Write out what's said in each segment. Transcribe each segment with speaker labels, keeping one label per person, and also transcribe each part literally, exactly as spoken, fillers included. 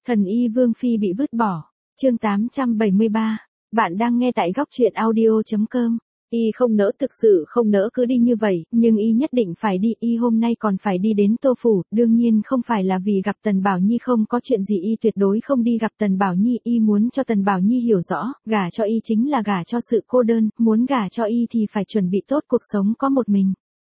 Speaker 1: Thần y Vương Phi bị vứt bỏ. Chương tám trăm bảy mươi ba. Bạn đang nghe tại góc truyện audio chấm com. Y không nỡ, thực sự không nỡ cứ đi như vậy, nhưng y nhất định phải đi. Y hôm nay còn phải đi đến Tô Phủ, đương nhiên không phải là vì gặp Tần Bảo Nhi, không có chuyện gì y tuyệt đối không đi gặp Tần Bảo Nhi. Y muốn cho Tần Bảo Nhi hiểu rõ, gả cho y chính là gả cho sự cô đơn, muốn gả cho y thì phải chuẩn bị tốt cuộc sống có một mình.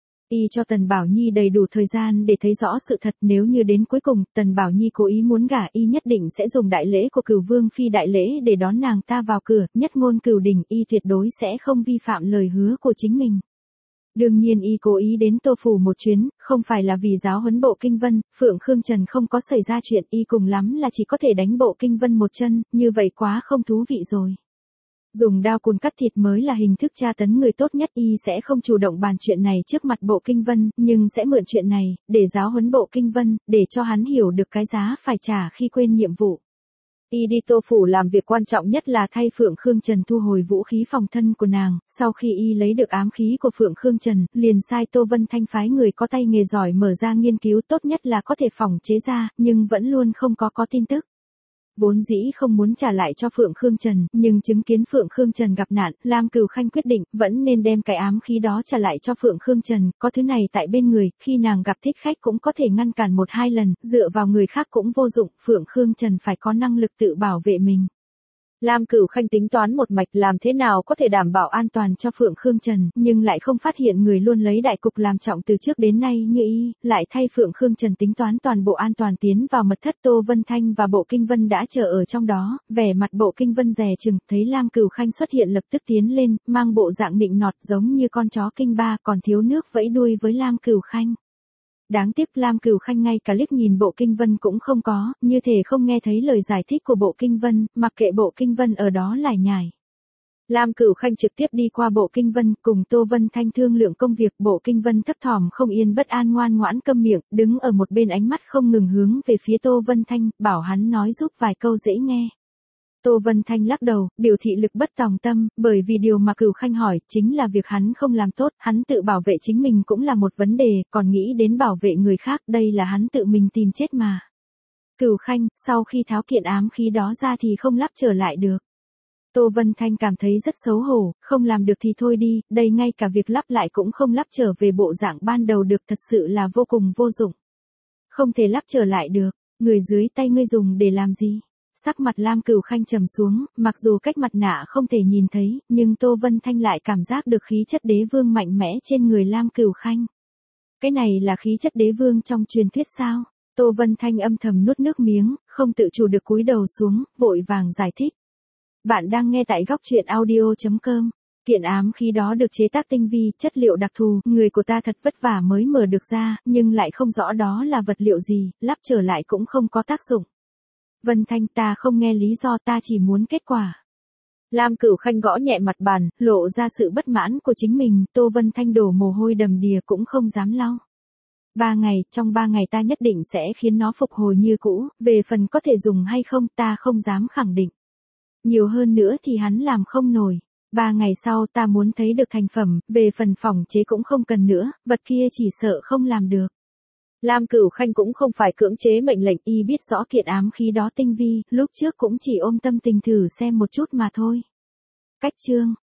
Speaker 1: Y cho Tần Bảo Nhi đầy đủ thời gian để thấy rõ sự thật, nếu như đến cuối cùng Tần Bảo Nhi cố ý muốn gả y, nhất định sẽ dùng đại lễ của Cửu Vương Phi đại lễ để đón nàng ta vào cửa, nhất ngôn cửu đỉnh, y tuyệt đối sẽ không vi phạm lời hứa của chính mình. Đương nhiên y cố ý đến Tô Phủ một chuyến, không phải là vì giáo huấn Bộ Kinh Vân, Phượng Khương Trần không có xảy ra chuyện, y cùng lắm là chỉ có thể đánh Bộ Kinh Vân một chân, như vậy quá không thú vị rồi. Dùng đao cùn cắt thịt mới là hình thức tra tấn người tốt nhất, y sẽ không chủ động bàn chuyện này trước mặt Bộ Kinh Vân, nhưng sẽ mượn chuyện này, để giáo huấn Bộ Kinh Vân, để cho hắn hiểu được cái giá phải trả khi quên nhiệm vụ. Y đi Tô Phủ làm việc quan trọng nhất là thay Phượng Khương Trần thu hồi vũ khí phòng thân của nàng, sau khi y lấy được ám khí của Phượng Khương Trần, liền sai Tô Vân Thanh phái người có tay nghề giỏi mở ra nghiên cứu, tốt nhất là có thể phòng chế ra, nhưng vẫn luôn không có có tin tức. Vốn dĩ không muốn trả lại cho Phượng Khương Trần, nhưng chứng kiến Phượng Khương Trần gặp nạn, Lam Cửu Khanh quyết định, vẫn nên đem cái ám khí đó trả lại cho Phượng Khương Trần, có thứ này tại bên người, khi nàng gặp thích khách cũng có thể ngăn cản một hai lần, dựa vào người khác cũng vô dụng, Phượng Khương Trần phải có năng lực tự bảo vệ mình. Lam Cửu Khanh tính toán một mạch làm thế nào có thể đảm bảo an toàn cho Phượng Khương Trần, nhưng lại không phát hiện người luôn lấy đại cục làm trọng từ trước đến nay như y, lại thay Phượng Khương Trần tính toán toàn bộ an toàn tiến vào mật thất. Tô Vân Thanh và Bộ Kinh Vân đã chờ ở trong đó, vẻ mặt Bộ Kinh Vân dè chừng, thấy Lam Cửu Khanh xuất hiện lập tức tiến lên, mang bộ dạng nịnh nọt giống như con chó kinh ba còn thiếu nước vẫy đuôi với Lam Cửu Khanh. Đáng tiếc Lam Cửu Khanh ngay cả liếc nhìn Bộ Kinh Vân cũng không có, như thể không nghe thấy lời giải thích của Bộ Kinh Vân, mặc kệ Bộ Kinh Vân ở đó lải nhải. Lam Cửu Khanh trực tiếp đi qua Bộ Kinh Vân, cùng Tô Vân Thanh thương lượng công việc. Bộ Kinh Vân thấp thỏm không yên bất an ngoan ngoãn câm miệng, đứng ở một bên ánh mắt không ngừng hướng về phía Tô Vân Thanh, bảo hắn nói giúp vài câu dễ nghe. Tô Vân Thanh lắc đầu, biểu thị lực bất tòng tâm, bởi vì điều mà Cửu Khanh hỏi, chính là việc hắn không làm tốt, hắn tự bảo vệ chính mình cũng là một vấn đề, còn nghĩ đến bảo vệ người khác, đây là hắn tự mình tìm chết mà. Cửu Khanh, sau khi tháo kiện ám khí đó ra thì không lắp trở lại được. Tô Vân Thanh cảm thấy rất xấu hổ, không làm được thì thôi đi, đây ngay cả việc lắp lại cũng không lắp trở về bộ dạng ban đầu được, thật sự là vô cùng vô dụng. Không thể lắp trở lại được, người dưới tay ngươi dùng để làm gì? Sắc mặt Lam Cửu Khanh trầm xuống, mặc dù cách mặt nạ không thể nhìn thấy, nhưng Tô Vân Thanh lại cảm giác được khí chất đế vương mạnh mẽ trên người Lam Cửu Khanh. Cái này là khí chất đế vương trong truyền thuyết sao? Tô Vân Thanh âm thầm nuốt nước miếng, không tự chủ được cúi đầu xuống, vội vàng giải thích. Bạn đang nghe tại góc truyện audio chấm com. Kiện ám khí đó được chế tác tinh vi, chất liệu đặc thù, người của ta thật vất vả mới mở được ra, nhưng lại không rõ đó là vật liệu gì, lắp trở lại cũng không có tác dụng. Vân Thanh, ta không nghe lý do, ta chỉ muốn kết quả. Lam Cửu Khanh gõ nhẹ mặt bàn, lộ ra sự bất mãn của chính mình. Tô Vân Thanh đổ mồ hôi đầm đìa cũng không dám lau. Ba ngày, trong ba ngày ta nhất định sẽ khiến nó phục hồi như cũ, về phần có thể dùng hay không ta không dám khẳng định. Nhiều hơn nữa thì hắn làm không nổi. Ba ngày sau ta muốn thấy được thành phẩm, về phần phòng chế cũng không cần nữa, vật kia chỉ sợ không làm được. Lam Cửu Khanh cũng không phải cưỡng chế mệnh lệnh, y biết rõ kiện ám khí đó tinh vi, lúc trước cũng chỉ ôm tâm tình thử xem một chút mà thôi. Cách chương